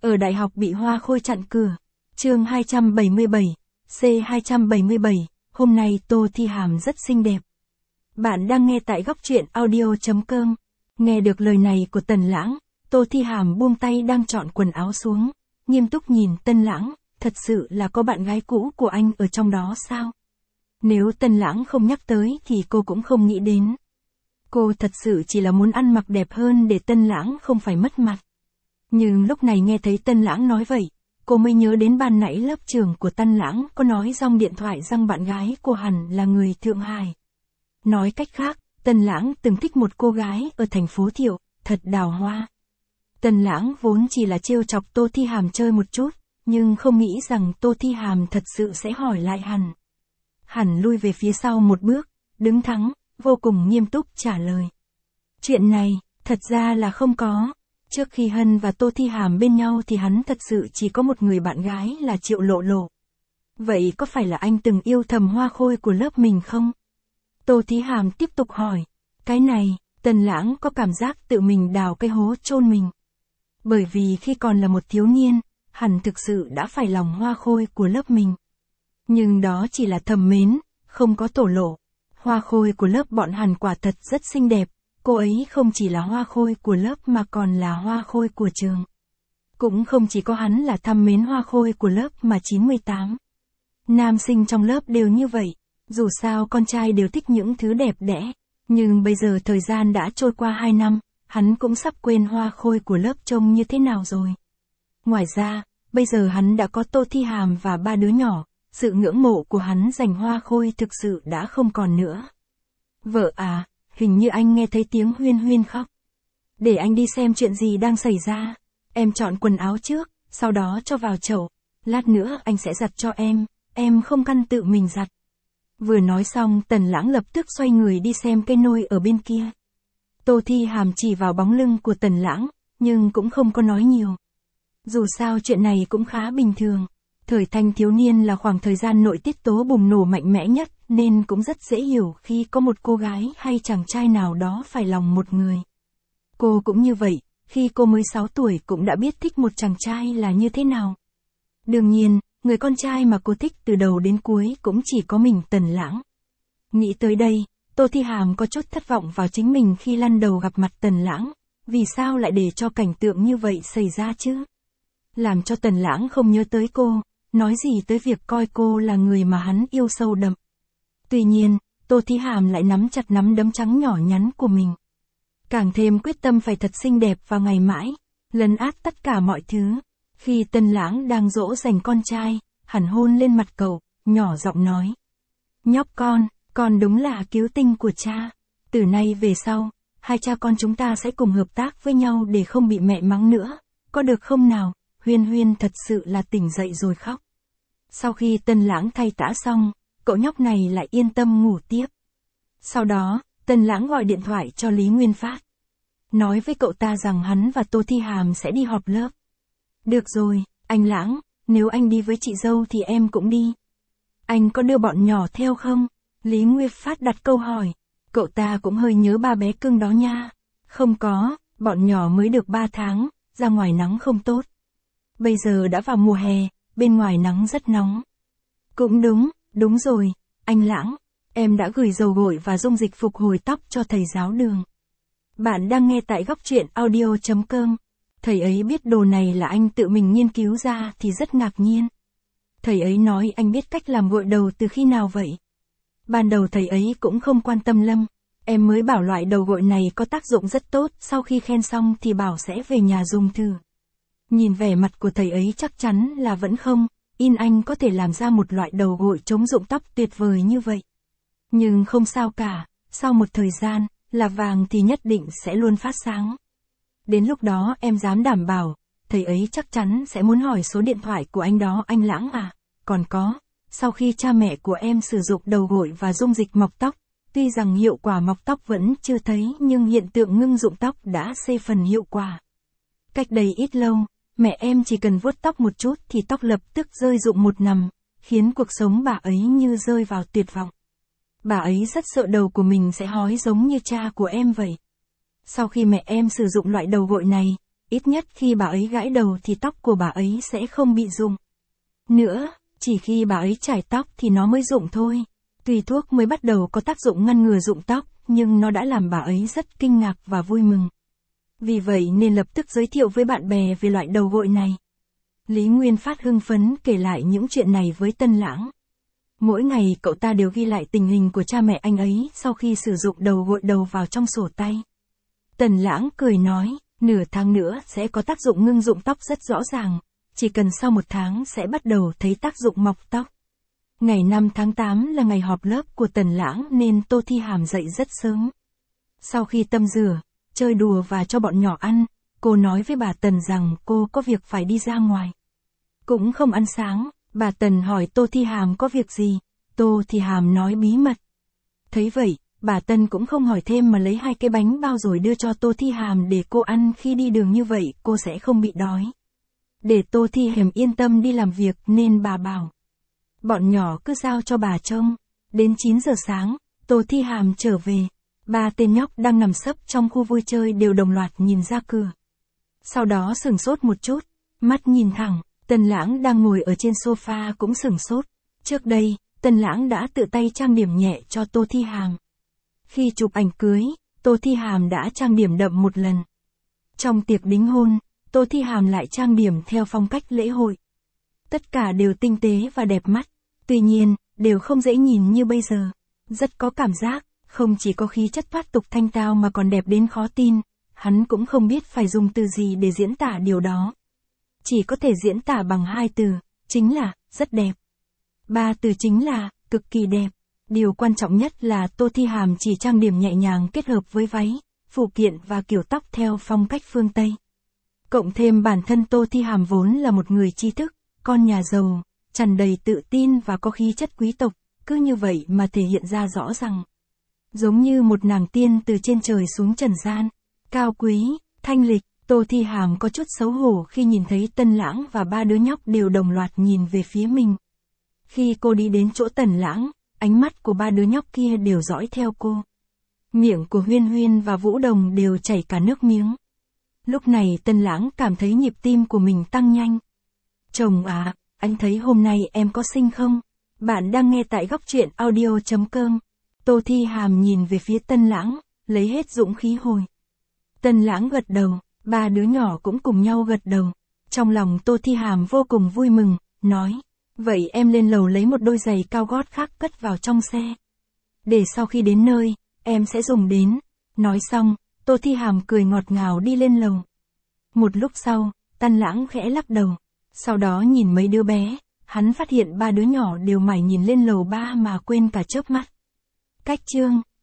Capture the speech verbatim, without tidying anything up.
Ở đại học bị hoa khôi chặn cửa. Chương hai trăm bảy mươi bảy, C hai trăm bảy mươi bảy, hôm nay Tô Thi Hàm rất xinh đẹp. Bạn đang nghe tại góc truyện audio chấm com. Nghe được lời này của Tần Lãng, Tô Thi Hàm buông tay đang chọn quần áo xuống, nghiêm túc nhìn Tân Lãng, thật sự là có bạn gái cũ của anh ở trong đó sao? Nếu Tân Lãng không nhắc tới thì cô cũng không nghĩ đến. Cô thật sự chỉ là muốn ăn mặc đẹp hơn để Tân Lãng không phải mất mặt. Nhưng lúc này nghe thấy Tân Lãng nói vậy, cô mới nhớ đến ban nãy lớp trưởng của Tân Lãng có nói trong điện thoại rằng bạn gái của hẳn là người Thượng Hải. Nói cách khác, Tân Lãng từng thích một cô gái ở thành phố Thiệu, thật đào hoa. Tân Lãng vốn chỉ là trêu chọc Tô Thi Hàm chơi một chút, nhưng không nghĩ rằng Tô Thi Hàm thật sự sẽ hỏi lại hẳn. Hẳn lui về phía sau một bước, đứng thẳng, vô cùng nghiêm túc trả lời. Chuyện này, thật ra là không có. Trước khi Hân và Tô Thi Hàm bên nhau thì hắn thật sự chỉ có một người bạn gái là Triệu Lộ Lộ. Vậy có phải là anh từng yêu thầm hoa khôi của lớp mình không? Tô Thi Hàm tiếp tục hỏi. Cái này, Tần Lãng có cảm giác tự mình đào cái hố chôn mình. Bởi vì khi còn là một thiếu niên, hẳn thực sự đã phải lòng hoa khôi của lớp mình. Nhưng đó chỉ là thầm mến, không có tổ lộ. Hoa khôi của lớp bọn hẳn quả thật rất xinh đẹp. Cô ấy không chỉ là hoa khôi của lớp mà còn là hoa khôi của trường. Cũng không chỉ có hắn là thăm mến hoa khôi của lớp mà chín mươi tám. Nam sinh trong lớp đều như vậy. Dù sao con trai đều thích những thứ đẹp đẽ. Nhưng bây giờ thời gian đã trôi qua hai năm, hắn cũng sắp quên hoa khôi của lớp trông như thế nào rồi. Ngoài ra, bây giờ hắn đã có Tô Thi Hàm và ba đứa nhỏ. Sự ngưỡng mộ của hắn dành hoa khôi thực sự đã không còn nữa. Vợ à, hình như anh nghe thấy tiếng Huyên Huyên khóc. Để anh đi xem chuyện gì đang xảy ra. Em chọn quần áo trước, sau đó cho vào chậu. Lát nữa anh sẽ giặt cho em, em không căn tự mình giặt. Vừa nói xong Tần Lãng lập tức xoay người đi xem cây nôi ở bên kia. Tô Thi Hàm chỉ vào bóng lưng của Tần Lãng, nhưng cũng không có nói nhiều. Dù sao chuyện này cũng khá bình thường. Thời thanh thiếu niên là khoảng thời gian nội tiết tố bùng nổ mạnh mẽ nhất, nên cũng rất dễ hiểu khi có một cô gái hay chàng trai nào đó phải lòng một người. Cô cũng như vậy, khi cô mới sáu tuổi cũng đã biết thích một chàng trai là như thế nào. Đương nhiên, người con trai mà cô thích từ đầu đến cuối cũng chỉ có mình Tần Lãng. Nghĩ tới đây, Tô Thi Hàm có chút thất vọng vào chính mình khi lăn đầu gặp mặt Tần Lãng. Vì sao lại để cho cảnh tượng như vậy xảy ra chứ? Làm cho Tần Lãng không nhớ tới cô. Nói gì tới việc coi cô là người mà hắn yêu sâu đậm. Tuy nhiên, Tô Thi Hàm lại nắm chặt nắm đấm trắng nhỏ nhắn của mình. Càng thêm quyết tâm phải thật xinh đẹp vào ngày mãi, lấn át tất cả mọi thứ. Khi Tân Lãng đang dỗ dành con trai, hắn hôn lên mặt cậu, nhỏ giọng nói. Nhóc con, con đúng là cứu tinh của cha. Từ nay về sau, hai cha con chúng ta sẽ cùng hợp tác với nhau để không bị mẹ mắng nữa. Có được không nào? Huyên Huyên thật sự là tỉnh dậy rồi khóc. Sau khi Tân Lãng thay tã xong, cậu nhóc này lại yên tâm ngủ tiếp. Sau đó, Tân Lãng gọi điện thoại cho Lý Nguyên Phát. Nói với cậu ta rằng hắn và Tô Thi Hàm sẽ đi họp lớp. Được rồi, anh Lãng, nếu anh đi với chị dâu thì em cũng đi. Anh có đưa bọn nhỏ theo không? Lý Nguyên Phát đặt câu hỏi. Cậu ta cũng hơi nhớ ba bé cưng đó nha. Không có, bọn nhỏ mới được ba tháng, ra ngoài nắng không tốt. Bây giờ đã vào mùa hè, bên ngoài nắng rất nóng. Cũng đúng, đúng rồi, anh Lãng, em đã gửi dầu gội và dung dịch phục hồi tóc cho thầy giáo Đường. Bạn đang nghe tại góc truyện audio chấm com. Thầy ấy biết đồ này là anh tự mình nghiên cứu ra thì rất ngạc nhiên. Thầy ấy nói anh biết cách làm gội đầu từ khi nào vậy? Ban đầu thầy ấy cũng không quan tâm lắm. Em mới bảo loại đầu gội này có tác dụng rất tốt, sau khi khen xong thì bảo sẽ về nhà dùng thử. Nhìn vẻ mặt của thầy ấy chắc chắn là vẫn không, in anh có thể làm ra một loại đầu gội chống rụng tóc tuyệt vời như vậy. Nhưng không sao cả, sau một thời gian, là vàng thì nhất định sẽ luôn phát sáng. Đến lúc đó em dám đảm bảo, thầy ấy chắc chắn sẽ muốn hỏi số điện thoại của anh đó anh Lãng à. Còn có, sau khi cha mẹ của em sử dụng đầu gội và dung dịch mọc tóc, tuy rằng hiệu quả mọc tóc vẫn chưa thấy nhưng hiện tượng ngưng rụng tóc đã xê phần hiệu quả. Cách đây ít lâu, mẹ em chỉ cần vuốt tóc một chút thì tóc lập tức rơi rụng một nằm, khiến cuộc sống bà ấy như rơi vào tuyệt vọng. Bà ấy rất sợ đầu của mình sẽ hói giống như cha của em vậy. Sau khi mẹ em sử dụng loại đầu gội này, ít nhất khi bà ấy gãi đầu thì tóc của bà ấy sẽ không bị rụng. Nữa, chỉ khi bà ấy chải tóc thì nó mới rụng thôi. Tuy thuốc mới bắt đầu có tác dụng ngăn ngừa rụng tóc, nhưng nó đã làm bà ấy rất kinh ngạc và vui mừng. Vì vậy nên lập tức giới thiệu với bạn bè về loại đầu gội này. Lý Nguyên Phát hưng phấn kể lại những chuyện này với Tân Lãng. Mỗi ngày cậu ta đều ghi lại tình hình của cha mẹ anh ấy sau khi sử dụng đầu gội đầu vào trong sổ tay. Tần Lãng cười nói, nửa tháng nữa sẽ có tác dụng ngưng rụng tóc rất rõ ràng, chỉ cần sau một tháng sẽ bắt đầu thấy tác dụng mọc tóc. Ngày năm tháng tám là ngày họp lớp của Tần Lãng nên Tô Thi Hàm dậy rất sớm. Sau khi tắm rửa, chơi đùa và cho bọn nhỏ ăn, cô nói với bà Tần rằng cô có việc phải đi ra ngoài. Cũng không ăn sáng, bà Tần hỏi Tô Thi Hàm có việc gì, Tô Thi Hàm nói bí mật. Thấy vậy, bà Tần cũng không hỏi thêm mà lấy hai cái bánh bao rồi đưa cho Tô Thi Hàm để cô ăn, khi đi đường như vậy cô sẽ không bị đói. Để Tô Thi Hàm yên tâm đi làm việc nên bà bảo bọn nhỏ cứ giao cho bà trông. Đến chín giờ sáng, Tô Thi Hàm trở về. Ba tên nhóc đang nằm sấp trong khu vui chơi đều đồng loạt nhìn ra cửa. Sau đó sửng sốt một chút, mắt nhìn thẳng, Tần Lãng đang ngồi ở trên sofa cũng sửng sốt. Trước đây, Tần Lãng đã tự tay trang điểm nhẹ cho Tô Thi Hàm. Khi chụp ảnh cưới, Tô Thi Hàm đã trang điểm đậm một lần. Trong tiệc đính hôn, Tô Thi Hàm lại trang điểm theo phong cách lễ hội. Tất cả đều tinh tế và đẹp mắt, tuy nhiên, đều không dễ nhìn như bây giờ. Rất có cảm giác, không chỉ có khí chất thoát tục thanh tao mà còn đẹp đến khó tin, hắn cũng không biết phải dùng từ gì để diễn tả điều đó. Chỉ có thể diễn tả bằng hai từ, chính là, rất đẹp. Ba từ chính là, cực kỳ đẹp. Điều quan trọng nhất là Tô Thi Hàm chỉ trang điểm nhẹ nhàng kết hợp với váy, phụ kiện và kiểu tóc theo phong cách phương Tây. Cộng thêm bản thân Tô Thi Hàm vốn là một người tri thức, con nhà giàu, tràn đầy tự tin và có khí chất quý tộc, cứ như vậy mà thể hiện ra rõ ràng. Giống như một nàng tiên từ trên trời xuống trần gian, cao quý, thanh lịch. Tô Thi Hàm có chút xấu hổ khi nhìn thấy Tân Lãng và ba đứa nhóc đều đồng loạt nhìn về phía mình. Khi cô đi đến chỗ Tần Lãng, ánh mắt của ba đứa nhóc kia đều dõi theo cô. Miệng của Huyên Huyên và Vũ Đồng đều chảy cả nước miếng. Lúc này Tân Lãng cảm thấy nhịp tim của mình tăng nhanh. Chồng à, anh thấy hôm nay em có xinh không? Bạn đang nghe tại góc truyện audio chấm com. Tô Thi Hàm nhìn về phía Tân Lãng, lấy hết dũng khí hồi. Tân Lãng gật đầu, ba đứa nhỏ cũng cùng nhau gật đầu. Trong lòng Tô Thi Hàm vô cùng vui mừng, nói, vậy em lên lầu lấy một đôi giày cao gót khác cất vào trong xe. Để sau khi đến nơi, em sẽ dùng đến. Nói xong, Tô Thi Hàm cười ngọt ngào đi lên lầu. Một lúc sau, Tân Lãng khẽ lắc đầu. Sau đó nhìn mấy đứa bé, hắn phát hiện ba đứa nhỏ đều mải nhìn lên lầu ba mà quên cả chớp mắt. Cách chương